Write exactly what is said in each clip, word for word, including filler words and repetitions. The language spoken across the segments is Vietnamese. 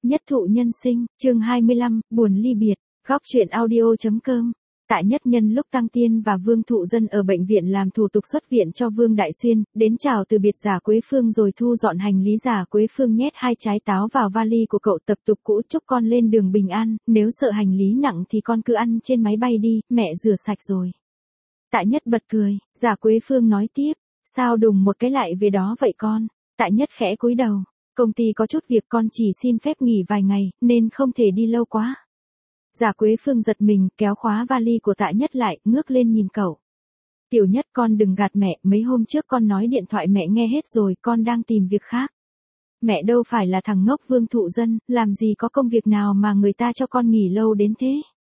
Nhất thụ nhân sinh, chương hai mươi lăm, buồn ly biệt, góc truyện audio.com. Tạ Nhất Nhân lúc Tăng Tiên và Vương Thụ Dân ở bệnh viện làm thủ tục xuất viện cho Vương Đại Xuyên, đến chào từ biệt Giả Quế Phương rồi thu dọn hành lý. Giả Quế Phương nhét hai trái táo vào vali của cậu, tập tục cũ chúc con lên đường bình an, nếu sợ hành lý nặng thì con cứ ăn trên máy bay đi, mẹ rửa sạch rồi. Tạ Nhất bật cười, Giả Quế Phương nói tiếp, sao đùng một cái lại về đó vậy con? Tạ Nhất khẽ cúi đầu, công ty có chút việc con chỉ xin phép nghỉ vài ngày, nên không thể đi lâu quá. Giả Quế Phương giật mình, kéo khóa vali của Tạ Nhất lại, ngước lên nhìn cậu. Tiểu Nhất, con đừng gạt mẹ, mấy hôm trước con nói điện thoại mẹ nghe hết rồi, con đang tìm việc khác. Mẹ đâu phải là thằng ngốc Vương Thụ Dân, làm gì có công việc nào mà người ta cho con nghỉ lâu đến thế.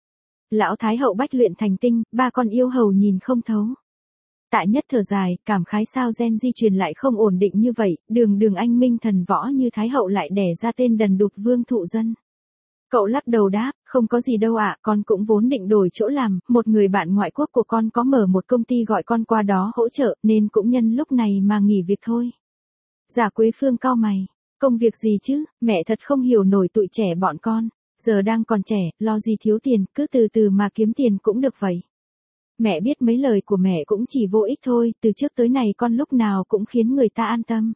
Lão Thái Hậu bách luyện thành tinh, ba con yêu hầu nhìn không thấu. Tạ Nhất thở dài, cảm khái sao gen di truyền lại không ổn định như vậy, đường đường anh minh thần võ như Thái Hậu lại đẻ ra tên đần đục Vương Thụ Dân. Cậu lắc đầu đáp, không có gì đâu ạ, con cũng vốn định đổi chỗ làm, một người bạn ngoại quốc của con có mở một công ty gọi con qua đó hỗ trợ, nên cũng nhân lúc này mà nghỉ việc thôi. Giả Quế Phương cau mày, công việc gì chứ, mẹ thật không hiểu nổi tụi trẻ bọn con, giờ đang còn trẻ, lo gì thiếu tiền, cứ từ từ mà kiếm tiền cũng được vậy. Mẹ biết mấy lời của mẹ cũng chỉ vô ích thôi, từ trước tới nay con lúc nào cũng khiến người ta an tâm.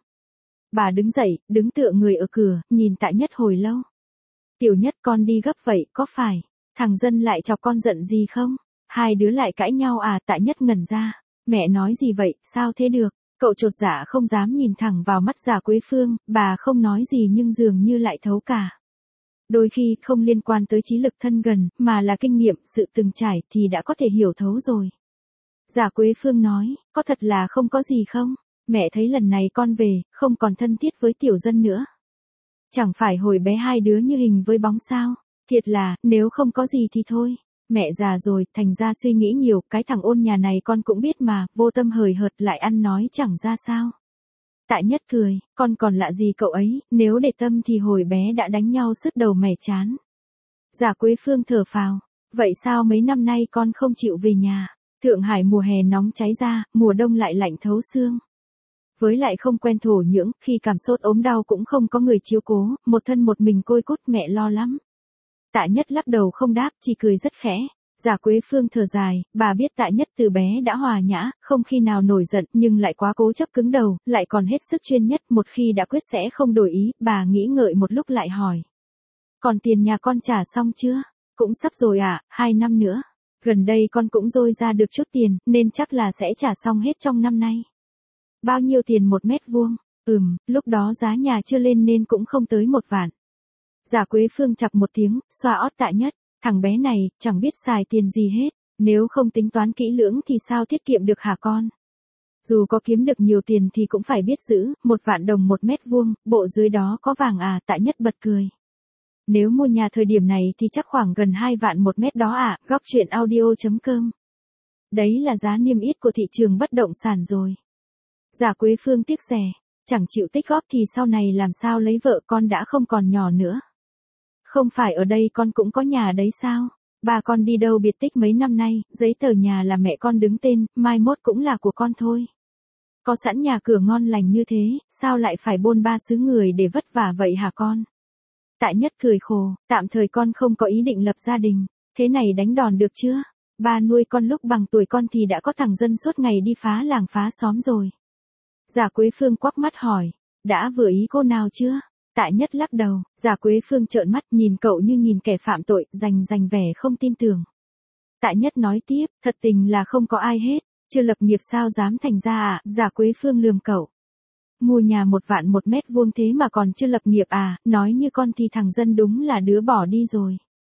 Bà đứng dậy, đứng tựa người ở cửa, nhìn Tạ Nhất hồi lâu. Tiểu Nhất, con đi gấp vậy, có phải thằng Dân lại chọc con giận gì không? Hai đứa lại cãi nhau à? Tạ Nhất ngẩn ra. Mẹ nói gì vậy, sao thế được? Cậu chột dạ không dám nhìn thẳng vào mắt Giả Quế Phương, bà không nói gì nhưng dường như lại thấu cả. Đôi khi không liên quan tới trí lực thân gần, mà là kinh nghiệm, sự từng trải thì đã có thể hiểu thấu rồi. Giả Quế Phương nói, có thật là không có gì không? Mẹ thấy lần này con về, không còn thân thiết với Tiểu Dân nữa. Chẳng phải hồi bé hai đứa như hình với bóng sao? Thiệt là, nếu không có gì thì thôi. Mẹ già rồi, thành ra suy nghĩ nhiều, cái thằng Ôn nhà này con cũng biết mà, vô tâm hời hợt lại ăn nói chẳng ra sao. Tạ Nhất cười, con còn lạ gì cậu ấy, nếu để tâm thì hồi bé đã đánh nhau sứt đầu mẻ chán. Giả Quế Phương thở phào, vậy sao mấy năm nay con không chịu về nhà? Thượng Hải mùa hè nóng cháy ra, mùa đông lại lạnh thấu xương. Với lại không quen thổ nhưỡng, khi cảm sốt ốm đau cũng không có người chiếu cố, một thân một mình côi cút, mẹ lo lắm. Tạ Nhất lắc đầu không đáp, chỉ cười rất khẽ. Giả Quế Phương thở dài, bà biết Tạ Nhất từ bé đã hòa nhã, không khi nào nổi giận, nhưng lại quá cố chấp cứng đầu, lại còn hết sức chuyên nhất, một khi đã quyết sẽ không đổi ý, bà nghĩ ngợi một lúc lại hỏi. Còn tiền nhà con trả xong chưa? Cũng sắp rồi ạ, à, hai năm nữa. Gần đây con cũng dôi ra được chút tiền, nên chắc là sẽ trả xong hết trong năm nay. Bao nhiêu tiền một mét vuông? Ừm, lúc đó giá nhà chưa lên nên cũng không tới một vạn. Giả Quế Phương chọc một tiếng, xoa ót Tạ Nhất, thằng bé này, chẳng biết xài tiền gì hết, nếu không tính toán kỹ lưỡng thì sao tiết kiệm được hả con? Dù có kiếm được nhiều tiền thì cũng phải biết giữ, một vạn đồng một mét vuông, bộ dưới đó có vàng à? Tạ Nhất bật cười. Nếu mua nhà thời điểm này thì chắc khoảng gần hai vạn một mét đó à, góc truyện audio.com. Đấy là giá niêm yết của thị trường bất động sản rồi. Giả Quế Phương tiếc rẻ, chẳng chịu tích góp thì sau này làm sao lấy vợ, con đã không còn nhỏ nữa. Không phải ở đây con cũng có nhà đấy sao? Ba con đi đâu biệt tích mấy năm nay, giấy tờ nhà là mẹ con đứng tên, mai mốt cũng là của con thôi. Có sẵn nhà cửa ngon lành như thế, sao lại phải bôn ba xứ người để vất vả vậy hả con? Tạ Nhất cười khổ, tạm thời con không có ý định lập gia đình, thế này đánh đòn được chưa? Ba nuôi con lúc bằng tuổi con thì đã có thằng Dân suốt ngày đi phá làng phá xóm rồi. Giả Quế Phương quắc mắt hỏi, đã vừa ý cô nào chưa? Tạ Nhất lắc đầu, Giả Quế Phương trợn mắt nhìn cậu như nhìn kẻ phạm tội, rành rành vẻ không tin tưởng. Tạ Nhất nói tiếp, thật tình là không có ai hết, chưa lập nghiệp sao dám thành ra à? Giả Quế Phương lườm cậu. Mua nhà một vạn một mét vuông thế mà còn chưa lập nghiệp à? Nói như con thì thằng Dân đúng là đứa bỏ đi rồi.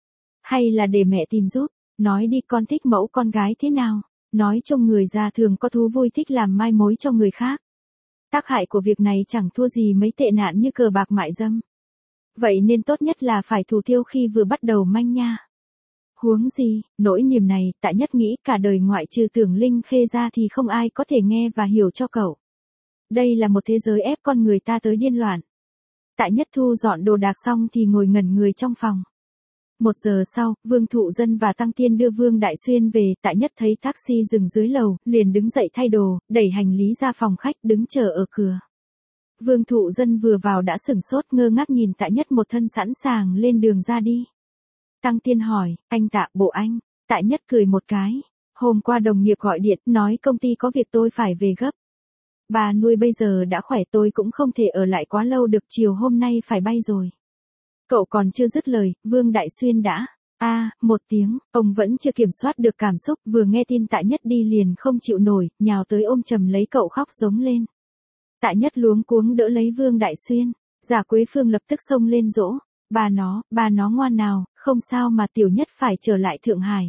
Hay là để mẹ tìm giúp? Nói đi, con thích mẫu con gái thế nào? Nói trông người già thường có thú vui thích làm mai mối cho người khác. Tác hại của việc này chẳng thua gì mấy tệ nạn như cờ bạc mại dâm. Vậy nên tốt nhất là phải thủ tiêu khi vừa bắt đầu manh nha. Huống gì, nỗi niềm này, Tạ Nhất nghĩ cả đời ngoại trừ Tưởng Linh Khê ra thì không ai có thể nghe và hiểu cho cậu. Đây là một thế giới ép con người ta tới điên loạn. Tạ Nhất thu dọn đồ đạc xong thì ngồi ngẩn người trong phòng. Một giờ sau, Vương Thụ Dân và Tăng Tiên đưa Vương Đại Xuyên về, Tạ Nhất thấy taxi dừng dưới lầu, liền đứng dậy thay đồ, đẩy hành lý ra phòng khách, đứng chờ ở cửa. Vương Thụ Dân vừa vào đã sửng sốt ngơ ngác nhìn Tạ Nhất một thân sẵn sàng lên đường ra đi. Tăng Tiên hỏi, anh Tạ, bộ anh. Tạ Nhất cười một cái. Hôm qua đồng nghiệp gọi điện nói công ty có việc tôi phải về gấp. Bà nuôi bây giờ đã khỏe tôi cũng không thể ở lại quá lâu được, chiều hôm nay phải bay rồi. Cậu còn chưa dứt lời, Vương Đại Xuyên đã. a à, một tiếng, ông vẫn chưa kiểm soát được cảm xúc, vừa nghe tin Tạ Nhất đi liền không chịu nổi, nhào tới ôm chầm lấy cậu khóc giống lên. Tạ Nhất luống cuống đỡ lấy Vương Đại Xuyên, Giả Quế Phương lập tức xông lên dỗ, bà nó, bà nó ngoan nào, không sao mà Tiểu Nhất phải trở lại Thượng Hải.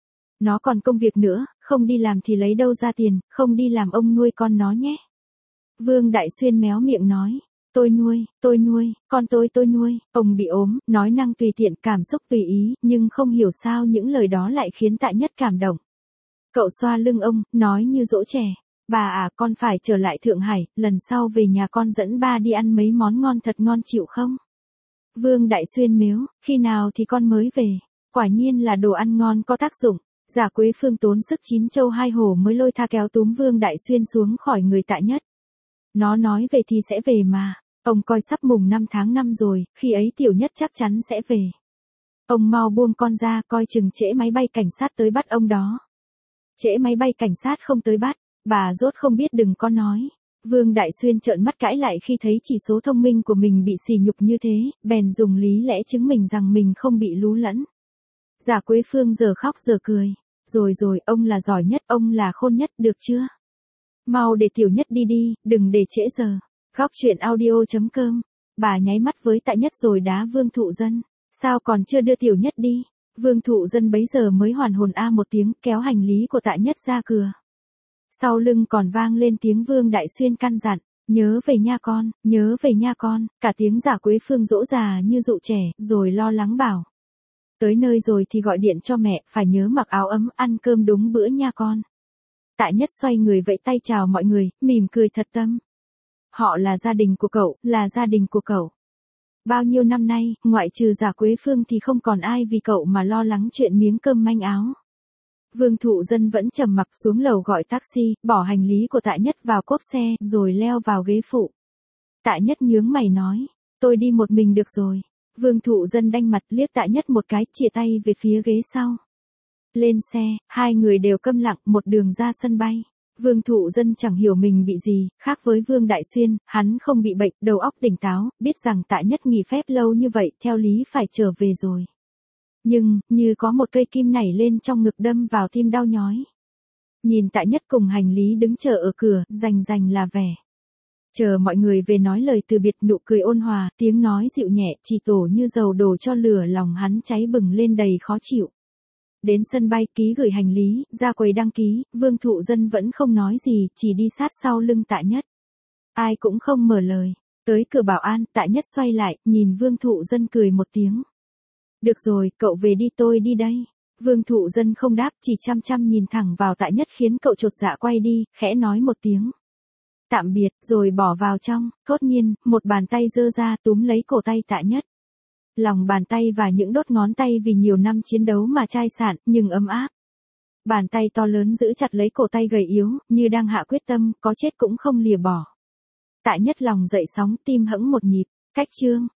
Nó còn công việc nữa, không đi làm thì lấy đâu ra tiền, không đi làm ông nuôi con nó nhé. Vương Đại Xuyên méo miệng nói. Tôi nuôi, tôi nuôi, con tôi tôi nuôi, ông bị ốm, nói năng tùy tiện, cảm xúc tùy ý, nhưng không hiểu sao những lời đó lại khiến Tạ Nhất cảm động. Cậu xoa lưng ông, nói như dỗ trẻ, bà à, con phải trở lại Thượng Hải, lần sau về nhà con dẫn ba đi ăn mấy món ngon thật ngon chịu không? Vương Đại Xuyên mếu, khi nào thì con mới về, quả nhiên là đồ ăn ngon có tác dụng. Giả Quế Phương tốn sức chín châu hai hổ mới lôi tha kéo túm Vương Đại Xuyên xuống khỏi người Tạ Nhất. Nó nói về thì sẽ về mà. Ông coi sắp mùng năm tháng năm rồi, khi ấy Tiểu Nhất chắc chắn sẽ về. Ông mau buông con ra, coi chừng trễ máy bay cảnh sát tới bắt ông đó. Trễ máy bay cảnh sát không tới bắt, bà rốt không biết đừng có nói. Vương Đại Xuyên trợn mắt cãi lại khi thấy chỉ số thông minh của mình bị sỉ nhục như thế, bèn dùng lý lẽ chứng minh rằng mình không bị lú lẫn. Giả Quế Phương giờ khóc giờ cười. Rồi rồi, ông là giỏi nhất, ông là khôn nhất, được chưa? Mau để Tiểu Nhất đi đi, đừng để trễ giờ. Góc chuyện audio chấm com. Bà nháy mắt với Tạ Nhất rồi đá Vương Thụ Dân. Sao còn chưa đưa Tiểu Nhất đi? Vương Thụ Dân bấy giờ mới hoàn hồn a một tiếng, kéo hành lý của Tạ Nhất ra cửa. Sau lưng còn vang lên tiếng Vương Đại Xuyên căn dặn, nhớ về nha con, nhớ về nha con. Cả tiếng Giả Quế Phương dỗ già như dụ trẻ, rồi lo lắng bảo. Tới nơi rồi thì gọi điện cho mẹ, phải nhớ mặc áo ấm, ăn cơm đúng bữa nha con. Tạ Nhất xoay người vẫy tay chào mọi người, mỉm cười thật tâm. Họ là gia đình của cậu, là gia đình của cậu. Bao nhiêu năm nay, ngoại trừ Giả Quế Phương thì không còn ai vì cậu mà lo lắng chuyện miếng cơm manh áo. Vương Thụ Dân vẫn trầm mặc xuống lầu gọi taxi, bỏ hành lý của Tạ Nhất vào cốp xe, rồi leo vào ghế phụ. Tạ Nhất nhướng mày nói, tôi đi một mình được rồi. Vương Thụ Dân đanh mặt liếc Tạ Nhất một cái, chìa tay về phía ghế sau. Lên xe, hai người đều câm lặng, một đường ra sân bay. Vương Thụ Dân chẳng hiểu mình bị gì, khác với Vương Đại Xuyên, hắn không bị bệnh, đầu óc tỉnh táo, biết rằng Tạ Nhất nghỉ phép lâu như vậy, theo lý phải trở về rồi. Nhưng, như có một cây kim nảy lên trong ngực đâm vào tim đau nhói. Nhìn Tạ Nhất cùng hành lý đứng chờ ở cửa, rành rành là vẻ. Chờ mọi người về nói lời từ biệt, nụ cười ôn hòa, tiếng nói dịu nhẹ, chỉ tổ như dầu đổ cho lửa lòng hắn cháy bừng lên đầy khó chịu. Đến sân bay, ký gửi hành lý, ra quầy đăng ký, Vương Thụ Dân vẫn không nói gì, chỉ đi sát sau lưng Tạ Nhất. Ai cũng không mở lời. Tới cửa bảo an, Tạ Nhất xoay lại, nhìn Vương Thụ Dân cười một tiếng. Được rồi, cậu về đi, tôi đi đây. Vương Thụ Dân không đáp, chỉ chăm chăm nhìn thẳng vào Tạ Nhất khiến cậu chột dạ quay đi, khẽ nói một tiếng. Tạm biệt, rồi bỏ vào trong, cốt nhiên, một bàn tay giơ ra túm lấy cổ tay Tạ Nhất. Lòng bàn tay và những đốt ngón tay vì nhiều năm chiến đấu mà chai sạn, nhưng ấm áp. Bàn tay to lớn giữ chặt lấy cổ tay gầy yếu, như đang hạ quyết tâm, có chết cũng không lìa bỏ. Tạ Nhất lòng dậy sóng, tim hẫng một nhịp, cách chương.